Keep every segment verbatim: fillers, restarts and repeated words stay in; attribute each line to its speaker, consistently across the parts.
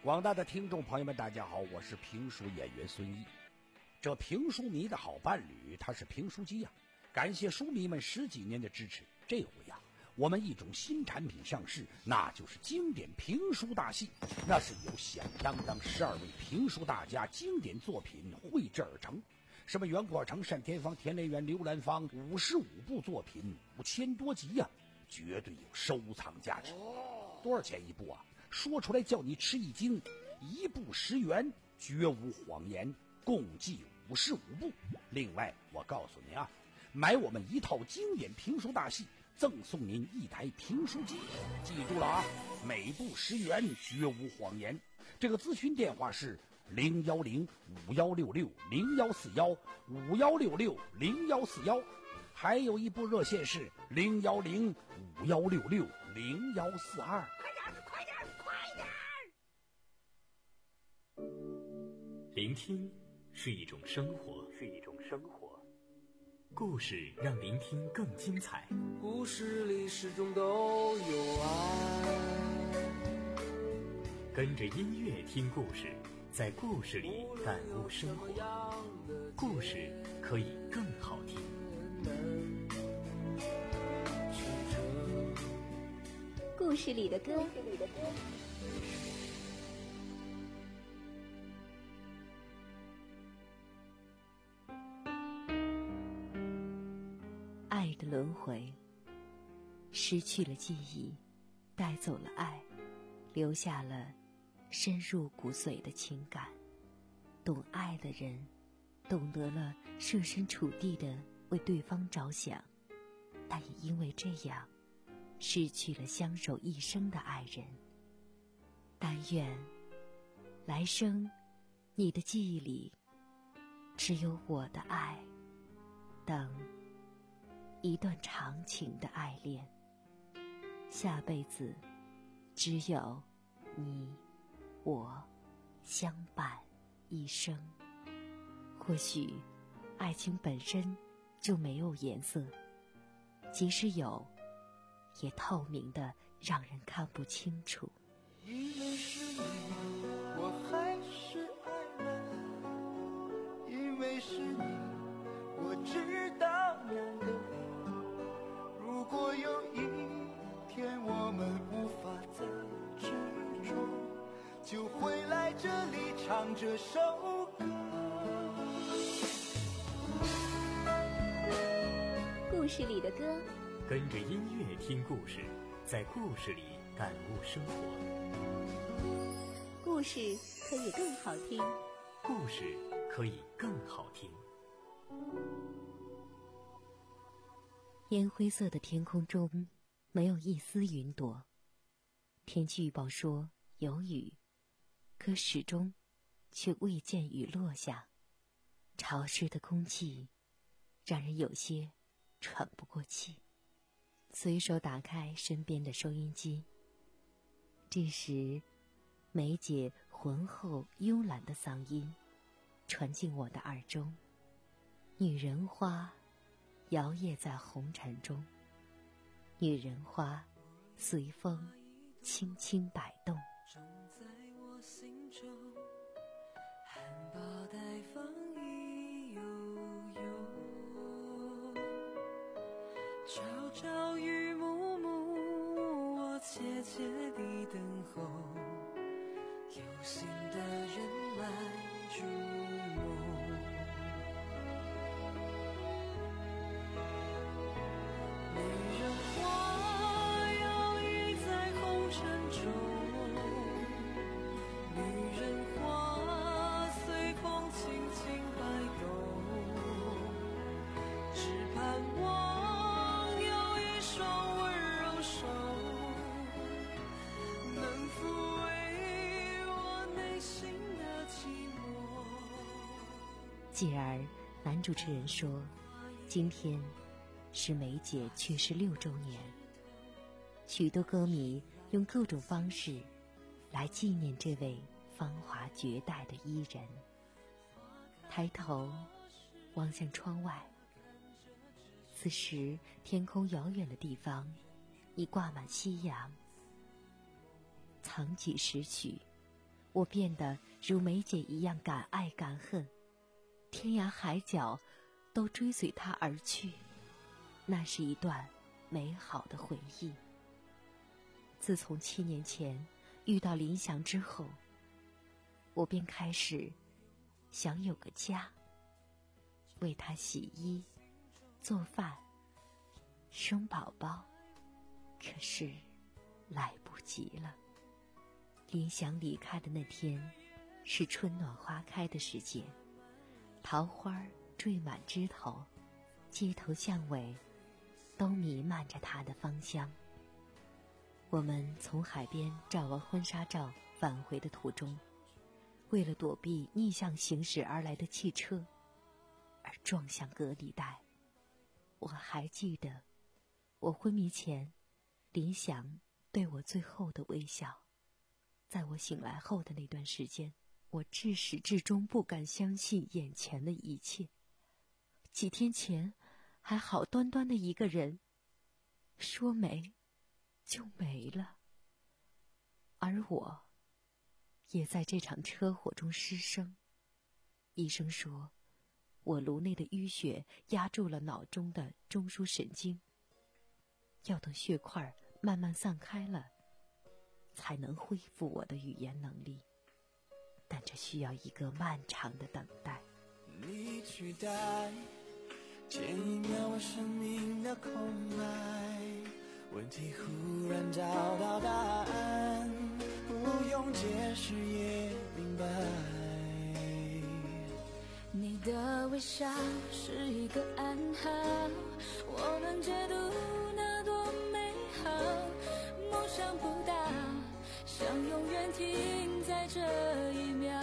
Speaker 1: 广大的听众朋友们，大家好，我是评书演员孙毅。这评书迷的好伴侣，他是评书机呀、啊。感谢书迷们十几年的支持。这回呀、啊，我们一种新产品上市，那就是经典评书大戏。那是由响当当十二位评书大家经典作品绘制而成。什么袁国成、单田芳、田连元、刘兰芳，五十五部作品，五千多集呀、啊，绝对有收藏价值。多少钱一部啊？说出来叫你吃一惊，一部十元，绝无谎言，共计五十五部。另外，我告诉您啊，买我们一套经典评书大戏，赠送您一台评书机。记住了啊，每部十元，绝无谎言。这个咨询电话是零幺零五幺六六零幺四幺五幺六六零幺四幺，还有一部热线是零幺零五幺六六零幺四二。
Speaker 2: 聆听是一种生活，是一种生活。故事让聆听更精彩。
Speaker 3: 故事里始终都有爱。
Speaker 2: 跟着音乐听故事，在故事里感悟生活。故事可以更好听。
Speaker 4: 故事里的歌。爱的轮回，失去了记忆，带走了爱，留下了深入骨髓的情感。懂爱的人，懂得了设身处地的为对方着想，但也因为这样，失去了相守一生的爱人。但愿来生，你的记忆里只有我的爱，等一段长情的爱恋，下辈子只有你我相伴一生。或许爱情本身就没有颜色，即使有，也透明的让人看不清楚。
Speaker 3: 因为是你，我还是爱了，因为是你，我知道难得。如果有一天我们无法再执着，就回来这里唱这首歌。
Speaker 4: 故事里的歌，
Speaker 2: 跟着音乐听故事，在故事里感悟生活。
Speaker 4: 故事可以更好听，
Speaker 2: 故事可以更好听。
Speaker 4: 烟灰色的天空中没有一丝云朵，天气预报说有雨，可始终却未见雨落下。潮湿的空气让人有些喘不过气，随手打开身边的收音机。这时梅姐浑厚慵懒的嗓音传进我的耳中，女人花摇曳在红尘中，女人花随风轻轻摆动。
Speaker 3: 种在我心中，含苞待放意悠悠，朝朝与暮暮，我切切地等候，有心的人来筑梦。女人花摇曳在红尘中，女人花随风轻轻摆动，只盼望有一双温柔手，能抚慰我内心的寂寞。
Speaker 4: 继而男主持人说，今天是梅姐去世六周年，许多歌迷用各种方式来纪念这位芳华绝代的伊人。抬头望向窗外，此时天空遥远的地方已挂满夕阳。藏几时许， 我变得如梅姐一样敢爱敢恨，天涯海角都追随他而去。那是一段美好的回忆。自从七年前遇到林祥之后，我便开始想有个家，为他洗衣、做饭、生宝宝。可是来不及了。林祥离开的那天是春暖花开的时节，桃花缀满枝头，街头巷尾都弥漫着它的芳香。我们从海边照完婚纱照返回的途中，为了躲避逆向行驶而来的汽车而撞向隔离带。我还记得我昏迷前林祥对我最后的微笑。在我醒来后的那段时间，我至始至终不敢相信眼前的一切。几天前还好端端的一个人，说没就没了。而我也在这场车祸中失声。医生说我颅内的淤血压住了脑中的中枢神经，要等血块慢慢散开了才能恢复我的语言能力，但这需要一个漫长的等待。
Speaker 3: 你取代前一秒我生命的空白，问题忽然找到答案，不用解释也明白。
Speaker 5: 你的微笑是一个暗号，我们解读那多美好，梦想不大，想永远停在这一秒。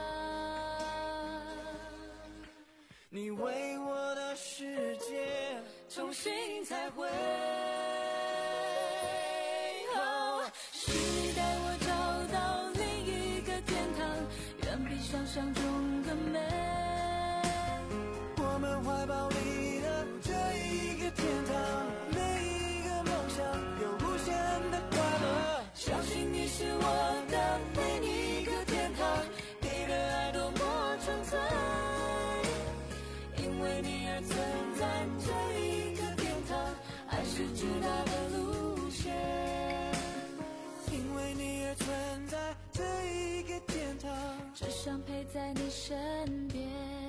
Speaker 3: 你为我的世界重新彩绘，
Speaker 5: 哦，是你带我找到另一个天堂，远比想象中的美。
Speaker 3: 我们怀抱里的这一个天堂，每一个梦想有无限的快乐。
Speaker 5: 相信你是我的另一个天堂，你的爱多么纯粹，因为你而存在这一个天堂，爱是直达的路线，
Speaker 3: 因为你而存在这一个天堂，
Speaker 5: 只想陪在你身边。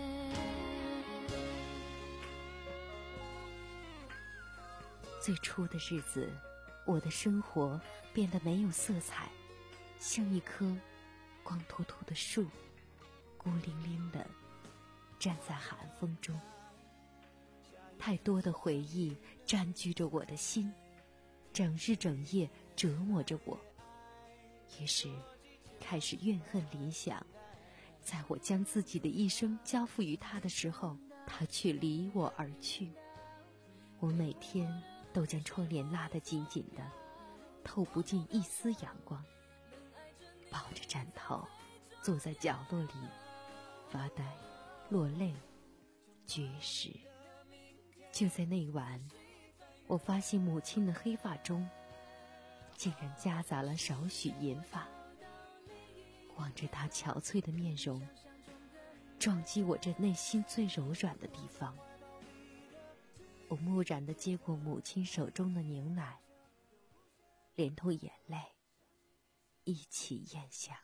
Speaker 4: 最初的日子，我的生活变得没有色彩，像一棵光秃秃的树，孤零零地站在寒风中。太多的回忆占据着我的心，整日整夜折磨着我。于是开始怨恨理想，在我将自己的一生交付于他的时候，他却离我而去。我每天都将窗帘拉得紧紧的，透不进一丝阳光，抱着枕头坐在角落里发呆、落泪、绝食。就在那晚，我发现母亲的黑发中竟然夹杂了少许银发。望着她憔悴的面容，撞击我这内心最柔软的地方。我木然地接过母亲手中的牛奶，连同眼泪一起咽下。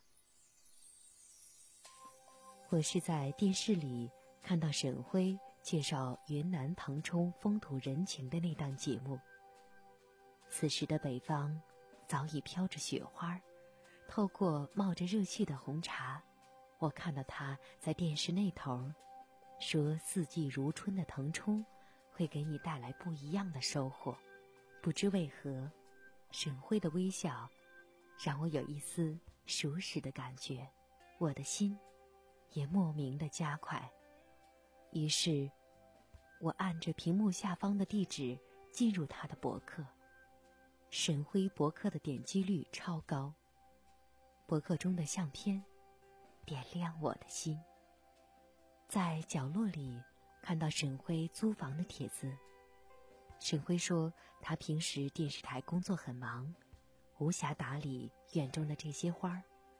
Speaker 4: 我是在电视里看到沈辉介绍云南腾冲风土人情的那档节目。此时的北方早已飘着雪花，透过冒着热气的红茶，我看到他在电视那头说四季如春的腾冲会给你带来不一样的收获。不知为何，沈辉的微笑让我有一丝熟识的感觉，我的心也莫名的加快。于是我按着屏幕下方的地址进入他的博客。沈辉博客的点击率超高，博客中的相片点亮我的心。在角落里看到沈辉租房的帖子，沈辉说他平时电视台工作很忙，无暇打理院中的这些花儿，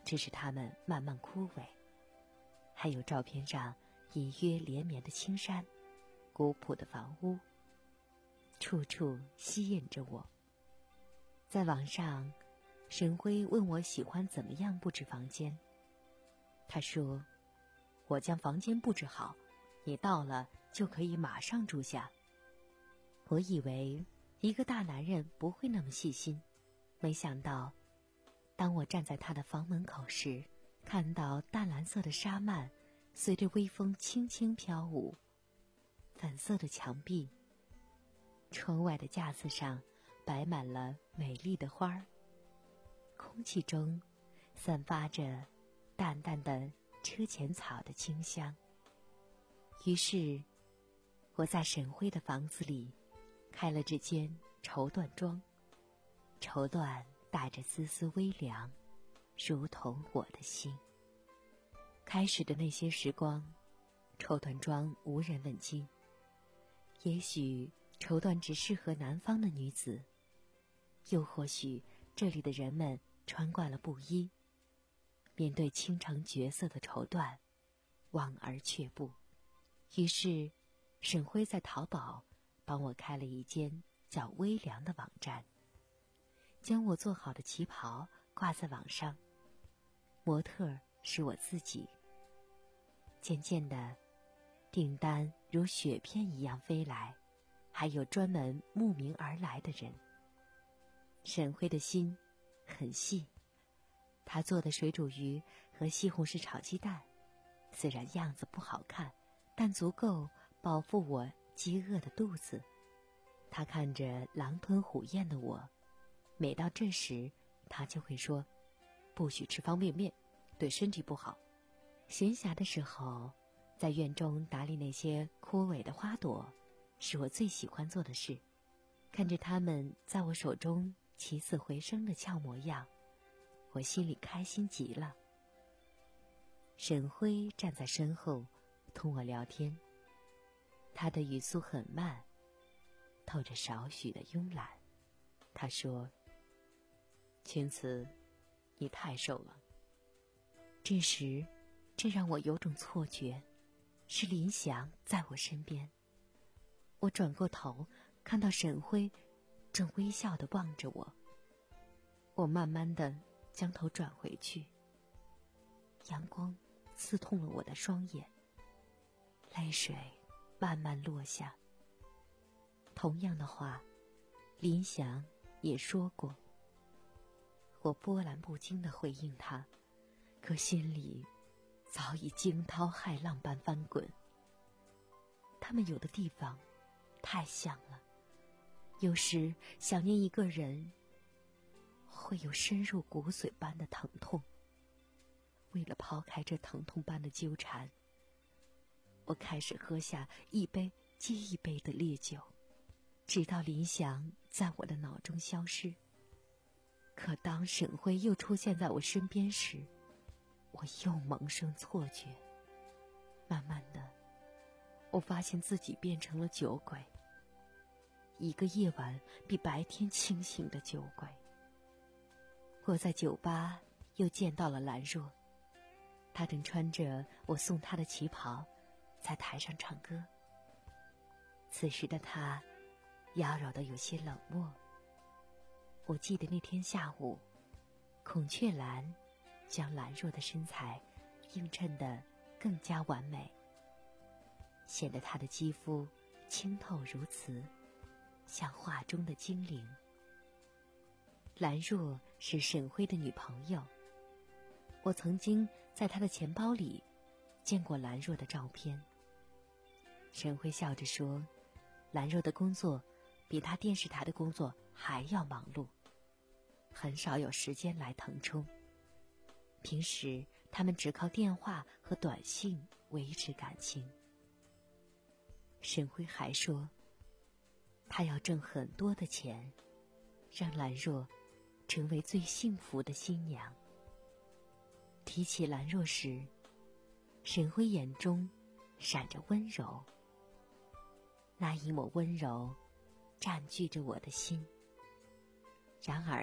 Speaker 4: 只使它们慢慢枯萎。还有照片上隐约连绵的青山，古朴的房屋，处处吸引着我。在网上，沈辉问我喜欢怎么样布置房间。他说，我将房间布置好，你到了就可以马上住下。我以为一个大男人不会那么细心，没想到当我站在他的房门口时，看到淡蓝色的纱幔随着微风轻轻飘舞，粉色的墙壁，窗外的架子上摆满了美丽的花儿，空气中散发着淡淡的车前草的清香。于是我在沈辉的房子里开了这间绸缎庄，绸缎带着丝丝微凉，如同我的心。开始的那些时光，绸缎庄无人问津。也许绸缎只适合南方的女子，又或许这里的人们穿惯了布衣，面对倾城绝色的绸缎，望而却步。于是沈辉在淘宝帮我开了一间叫微凉的网站，将我做好的旗袍挂在网上，模特是我自己。渐渐的，订单如雪片一样飞来，还有专门慕名而来的人。沈辉的心很细，他做的水煮鱼和西红柿炒鸡蛋，虽然样子不好看，但足够饱腹我饥饿的肚子。他看着狼吞虎咽的我，每到这时，他就会说：“不许吃方便面，对身体不好。”闲暇的时候，在院中打理那些枯萎的花朵，是我最喜欢做的事。看着它们在我手中起死回生的俏模样，我心里开心极了。沈辉站在身后同我聊天，他的语速很慢，透着少许的慵懒。他说：“青瓷，你太瘦了。”这时这让我有种错觉，是林祥在我身边。我转过头，看到沈辉正微笑地望着我。我慢慢地将头转回去，阳光刺痛了我的双眼，泪水慢慢落下。同样的话，林祥也说过。我波澜不惊地回应他，可心里早已惊涛骇浪般翻滚。他们有的地方太像了，有时想念一个人，会有深入骨髓般的疼痛。为了抛开这疼痛般的纠缠，我开始喝下一杯接一杯的烈酒，直到林祥在我的脑中消失。可当沈辉又出现在我身边时，我又萌生错觉。慢慢的，我发现自己变成了酒鬼，一个夜晚比白天清醒的酒鬼。我在酒吧又见到了兰若，她正穿着我送她的旗袍在台上唱歌。此时的她妖娆的有些冷漠。我记得那天下午，孔雀蓝将兰若的身材映衬得更加完美，显得她的肌肤清透如瓷，像画中的精灵。兰若是沈辉的女朋友，我曾经在他的钱包里见过兰若的照片。沈辉笑着说，兰若的工作比他电视台的工作还要忙碌，很少有时间来腾冲。平时他们只靠电话和短信维持感情。沈辉还说，他要挣很多的钱，让兰若成为最幸福的新娘。提起兰若时，沈辉眼中闪着温柔，那一抹温柔占据着我的心。然而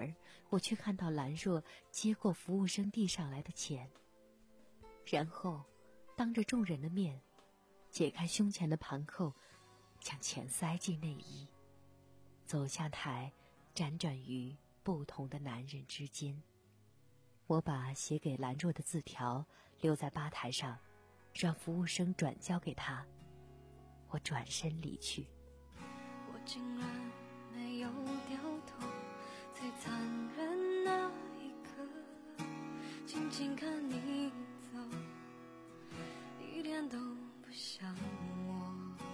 Speaker 4: 我却看到兰若接过服务生递上来的钱，然后当着众人的面解开胸前的盘扣，将钱塞进内衣，走下台，辗转于不同的男人之间。我把写给兰若的字条留在吧台上，让服务生转交给他。我转身离去。
Speaker 5: 我竟然没有掉头，最残忍那一刻，静静看你走，一点都不像我。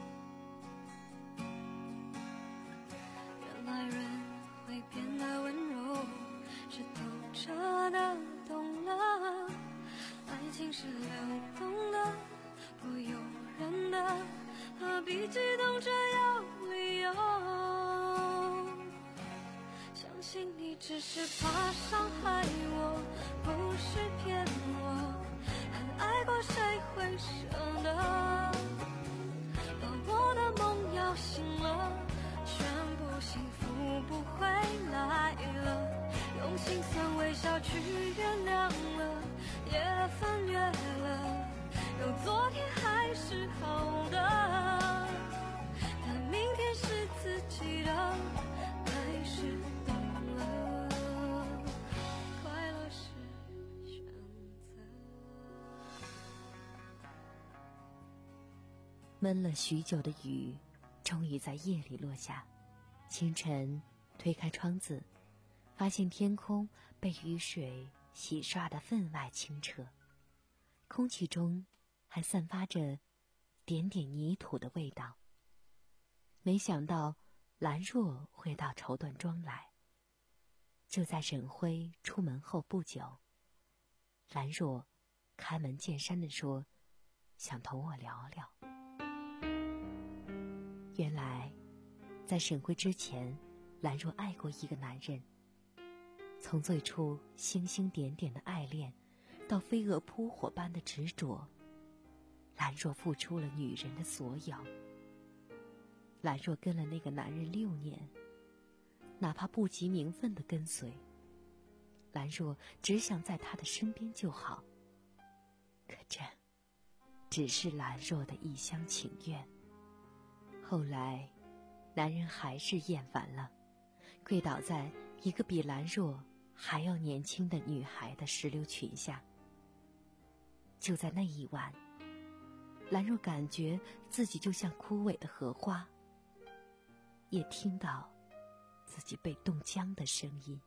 Speaker 5: 原来人会变得温柔，是透彻的懂了，爱情是流动的，不由人的，何必激动着有理由？相信你只是怕伤害我，不是骗我，很爱过谁会舍得？把我的梦摇醒了，全部幸福不会来了，用心酸微笑去原谅了，也翻越了，有昨天还是好的，但明天是自己的，还是懂了，快乐是选择。
Speaker 4: 闷了许久的雨终于在夜里落下。清晨推开窗子，发现天空被雨水洗刷得分外清澈，空气中还散发着点点泥土的味道。没想到兰若会到绸缎庄来。就在沈辉出门后不久，兰若开门见山地说想同我聊聊。原来在沈辉之前，兰若爱过一个男人，从最初星星点点的爱恋到飞蛾扑火般的执着，兰若付出了女人的所有。兰若跟了那个男人六年，哪怕不及名分的跟随，兰若只想在他的身边就好。可这只是兰若的一厢情愿。后来男人还是厌烦了，跪倒在一个比兰若还要年轻的女孩的石榴裙下。就在那一晚，兰若感觉自己就像枯萎的荷花，也听到自己被冻僵的声音。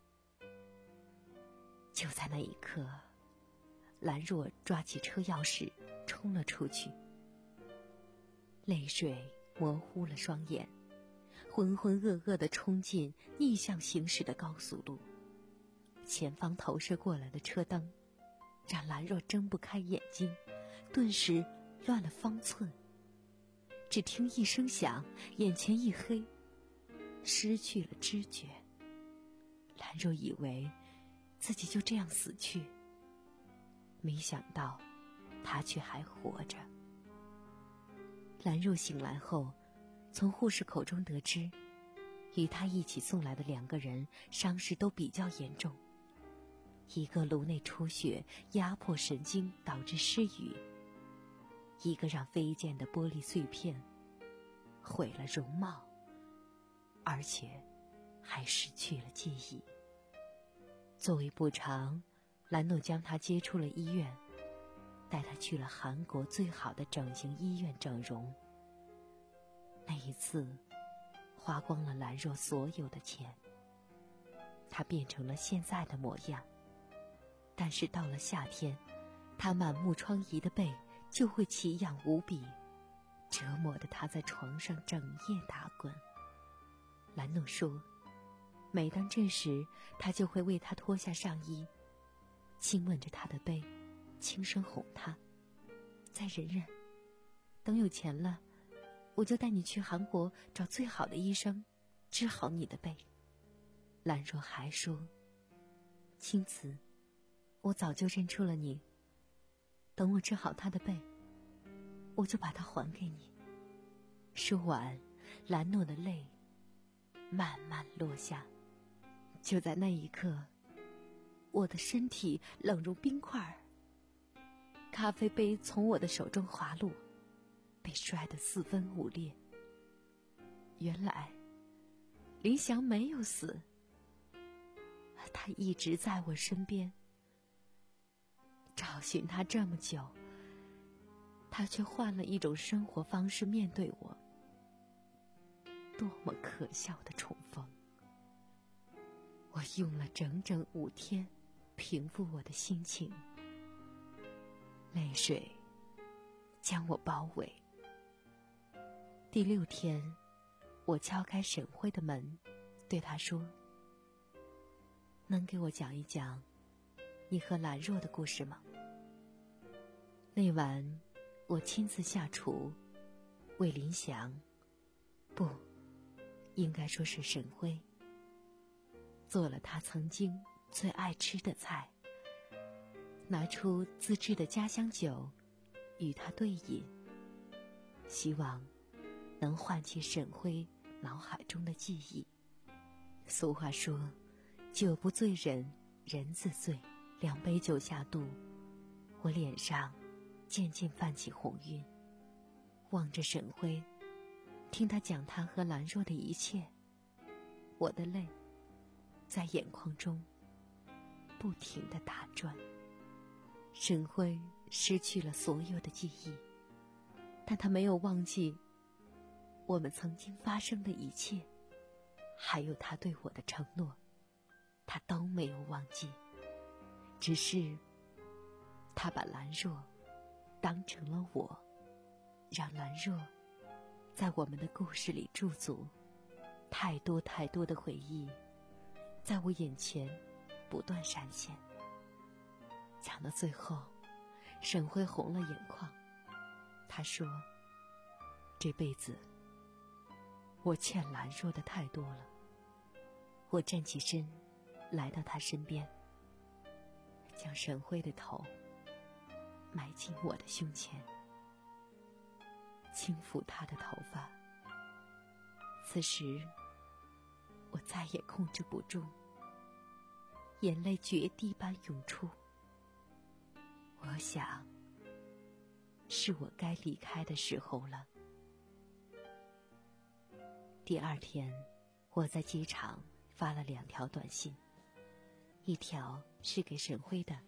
Speaker 4: 就在那一刻，兰若抓起车钥匙冲了出去，泪水模糊了双眼，浑浑噩噩地冲进逆向行驶的高速路。前方投射过来的车灯让兰若睁不开眼睛，顿时乱了方寸。只听一声响，眼前一黑，失去了知觉。兰若以为自己就这样死去，没想到他却还活着。兰若醒来后，从护士口中得知，与他一起送来的两个人伤势都比较严重，一个颅内出血压迫神经导致失语，一个让飞溅的玻璃碎片毁了容貌，而且还失去了记忆。作为补偿，兰诺将他接出了医院，带他去了韩国最好的整形医院整容。那一次花光了兰若所有的钱，她变成了现在的模样。但是到了夏天，她满目疮痍的背就会奇痒无比，折磨得她在床上整夜打滚。兰诺说，每当这时，他就会为她脱下上衣，亲吻着她的背，轻声哄她，再忍忍，等有钱了，我就带你去韩国找最好的医生，治好你的背。兰若还说，青瓷，我早就认出了你，等我治好他的背，我就把它还给你。说完，兰诺的泪慢慢落下。就在那一刻， 我的身体冷如冰块，咖啡杯从我的手中滑落，被摔得四分五裂。原来林祥没有死，他一直在我身边。找寻他这么久，他却换了一种生活方式面对我，多么可笑的重逢！我用了整整五天平复我的心情，泪水将我包围。第六天，我敲开沈辉的门，对他说：“能给我讲一讲你和兰若的故事吗？”那晚，我亲自下厨，为林祥，不，应该说是沈辉，做了他曾经最爱吃的菜，拿出自制的家乡酒，与他对饮，希望能唤起沈辉脑海中的记忆。俗话说，酒不醉人，人自醉。两杯酒下肚，我脸上渐渐泛起红晕，望着沈辉，听他讲他和兰若的一切，我的泪在眼眶中不停地打转。沈辉失去了所有的记忆，但他没有忘记我们曾经发生的一切，还有他对我的承诺，他都没有忘记。只是他把兰若当成了我，让兰若在我们的故事里驻足。太多太多的回忆在我眼前不断闪现。讲到最后，沈辉红了眼眶，他说：“这辈子我欠兰若的太多了。”我站起身，来到他身边，将沈辉的头埋进我的胸前，轻抚他的头发。此时我再也控制不住，眼泪决堤般涌出。我想是我该离开的时候了。第二天，我在机场发了两条短信，一条是给沈辉的，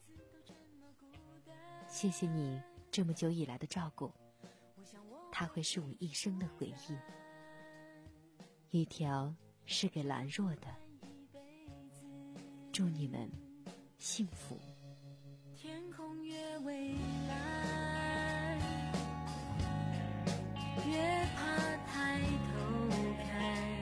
Speaker 4: 谢谢你这么久以来的照顾，它会是我一生的回忆。一条是给兰若的，祝你们幸福。
Speaker 5: 天空越蔚蓝，越怕抬头看，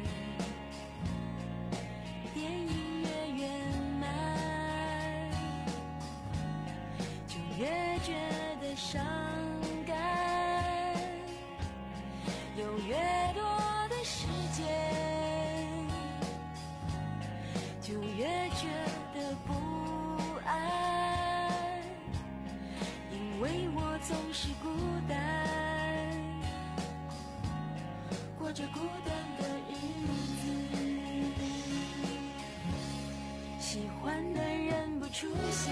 Speaker 5: 电影越圆满，就越觉得伤感，有越多的时间，就越觉得不安，因为我总是孤单，过着孤单的日子，喜欢的人不出现，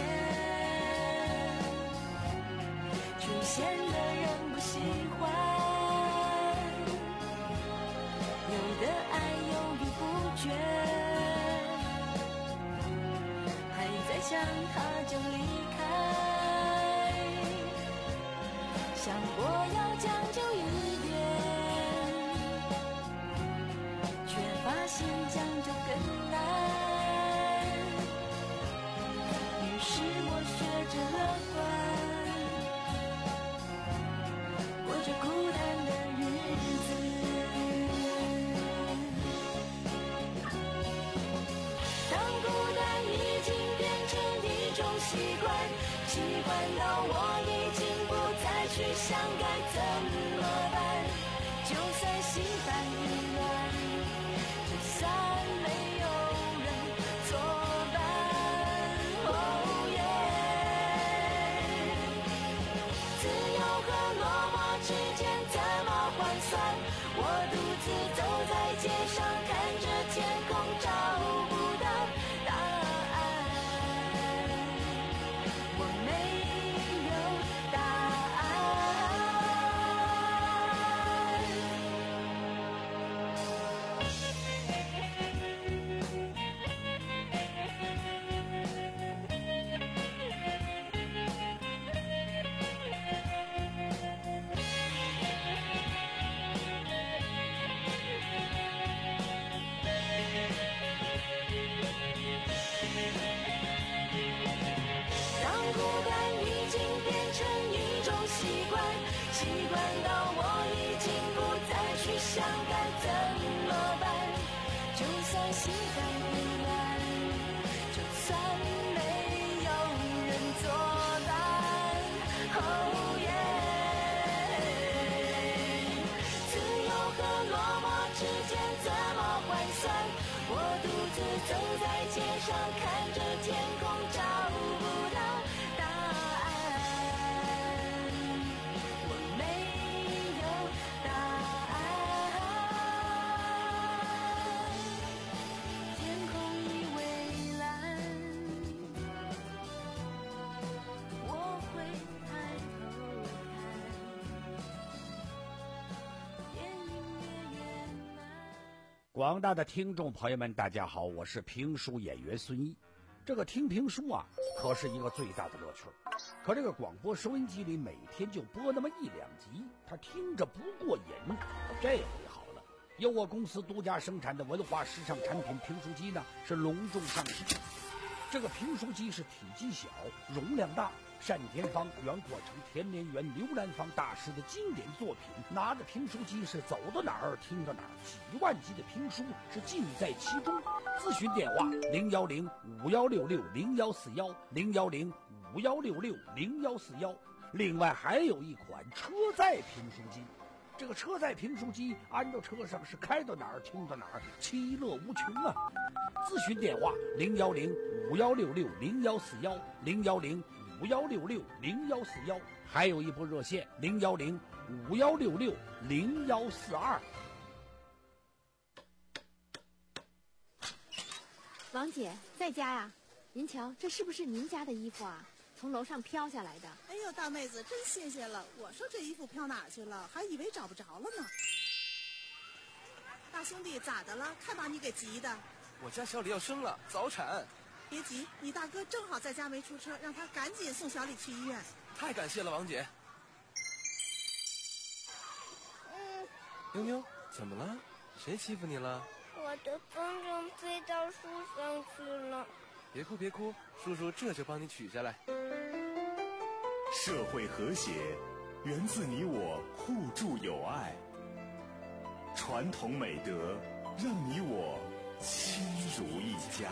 Speaker 5: 出现的人不喜欢，有的爱犹豫不决，还在想他就离开，想过要将就一点，却发现将就更难，于是我学着乐观，过着孤单的日子。当孤单已经变成一种习惯，习惯到我已经不再去想该怎么办，就算心烦意乱，就算没有人作伴，哦耶，自由和落寞之间怎么换算？我独自走在街上，看着天空，找不到答案。 的心在依然，就算没有人作伴。Oh yeah， 自由和落寞之间怎么换算？我独自走在街上，看着天空，找不到答案。我没有答案。天空已蔚蓝，我会抬头看，电影越远蓝。
Speaker 1: 广大的听众朋友们，大家好，我是评书演员孙一。这个听评书啊，可是一个最大的乐趣。可这个广播收音机里每天就播那么一两集，他听着不过瘾。这回好了，由我公司独家生产的文化时尚产品评书机呢，是隆重上市。这个评书机是体积小，容量大，单田芳、袁阔成、田连元、刘兰芳大师的经典作品。拿着评书机是走到哪儿听到哪儿，几万集的评书是尽在其中。咨询电话零幺零五幺六六零幺四幺零幺零五幺六六零幺四幺。另外还有一款车载评书机。这个车载评书机安到车上是开到哪儿听到哪儿，其乐无穷啊！咨询电话零幺零五幺六六零幺四幺零幺零五幺六六零幺四幺，还有一部热线零幺零五幺六六零幺四二。
Speaker 6: 王姐在家呀？您瞧，这是不是您家的衣服啊？从楼上飘下来的。
Speaker 7: 哎呦，大妹子，真谢谢了！我说这衣服飘哪儿去了，还以为找不着了呢。大兄弟，咋的了？看把你给急的。
Speaker 8: 我家小李要生了，早产。
Speaker 7: 别急，你大哥正好在家没出车，让他赶紧送小李去医院。
Speaker 8: 太感谢了，王姐。
Speaker 9: 嗯，
Speaker 8: 妞妞，怎么了？谁欺负你了？
Speaker 9: 我的风筝飞到树上去了。
Speaker 8: 别哭别哭，叔叔这就帮你取下来。
Speaker 10: 社会和谐源自你我互助友爱，传统美德让你我亲如一家。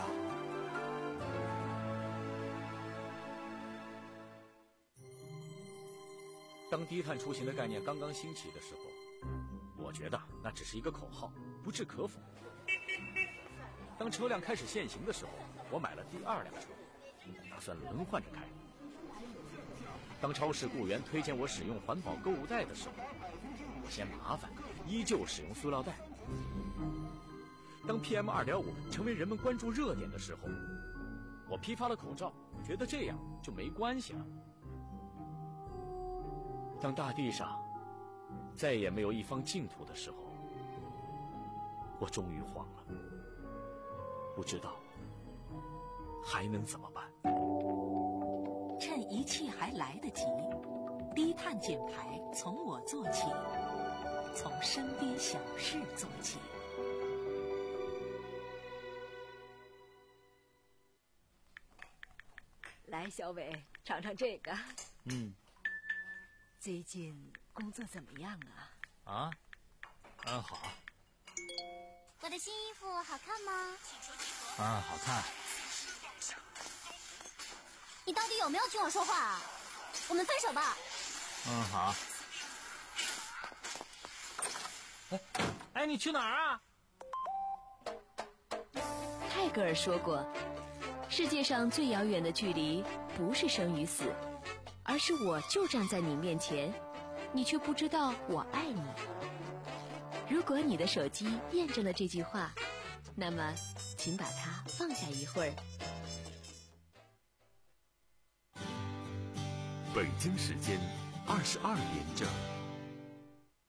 Speaker 2: 当低碳出行的概念刚刚兴起的时候，我觉得那只是一个口号，不置可否。当车辆开始限行的时候，我买了第二辆车，打算轮换着开。当超市雇员推荐我使用环保购物袋的时候，我嫌麻烦，依旧使用塑料袋。当 P M 二点五 成为人们关注热点的时候，我批发了口罩，觉得这样就没关系了。当大地上再也没有一方净土的时候，我终于慌了，不知道还能怎么办。
Speaker 11: 趁一切还来得及，低碳减排从我做起，从身边小事做起。
Speaker 12: 来，小伟，尝尝这个。
Speaker 13: 嗯。
Speaker 12: 最近工作怎么样啊？
Speaker 13: 啊，嗯，好。
Speaker 14: 我的新衣服好看吗？
Speaker 13: 嗯，好看。
Speaker 14: 你到底有没有听我说话啊？我们分手吧。
Speaker 13: 嗯，好。哎，哎，你去哪儿啊？
Speaker 4: 泰戈尔说过，世界上最遥远的距离不是生与死，而是我就站在你面前，你却不知道我爱你。如果你的手机验证了这句话，那么请把它放下一会儿。
Speaker 15: 北京时间二十二点整。